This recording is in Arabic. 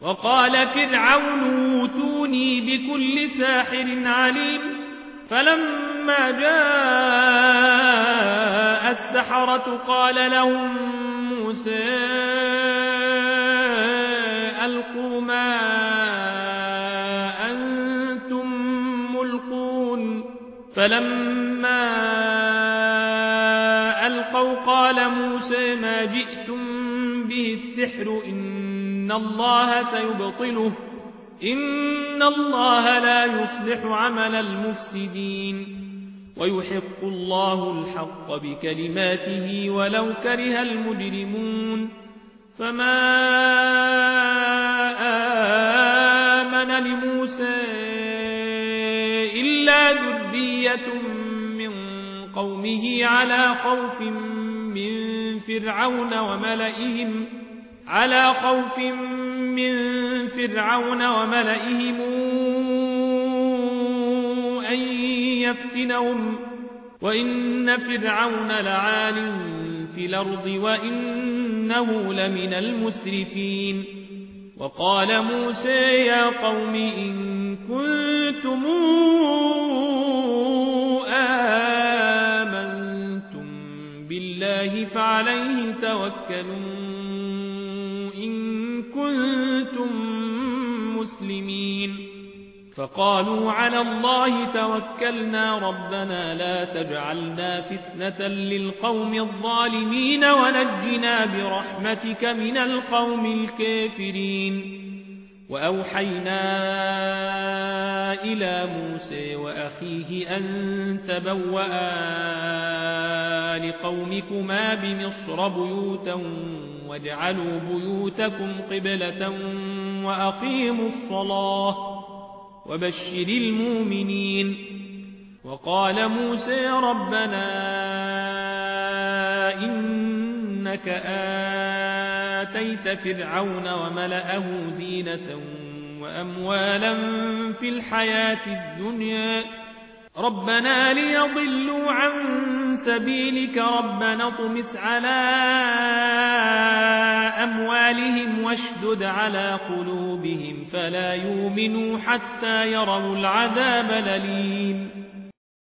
وقال فرعون اوتوني بكل ساحر عليم فلما جاء السحرة قال لهم موسى ألقوا ما أنتم ملقون فلما ألقوا قال موسى ما جئتم به السحر إن الله سيبطله إن الله لا يصلح عمل المفسدين ويحق الله الحق بكلماته ولو كره المجرمون فما آمن لموسى إلا ذرية من قومه على خوف من فرعون وملئهم أن يفتنهم وإن فرعون لعال في الأرض وإنه لمن المسرفين وقال موسى يا قوم إن كنتم آمنتم بالله فعليه توكلوا إن كنتم مسلمين فقالوا على الله توكلنا ربنا لا تجعلنا فتنة للقوم الظالمين ونجنا برحمتك من القوم الكافرين وأوحينا إلى موسى وأخيه أن تبوأ لقومكما بمصر بيوتا واجعلوا بيوتكم قبلة وأقيموا الصلاة وبشر المؤمنين وقال موسى ربنا إنك آتيت فرعون وملأه زينة وأموالا في الحياة الدنيا ربنا ليضلوا عن سبيلك ربنا اطمس على أموالهم واشدد على قلوبهم فلا يؤمنوا حتى يروا العذاب الأليم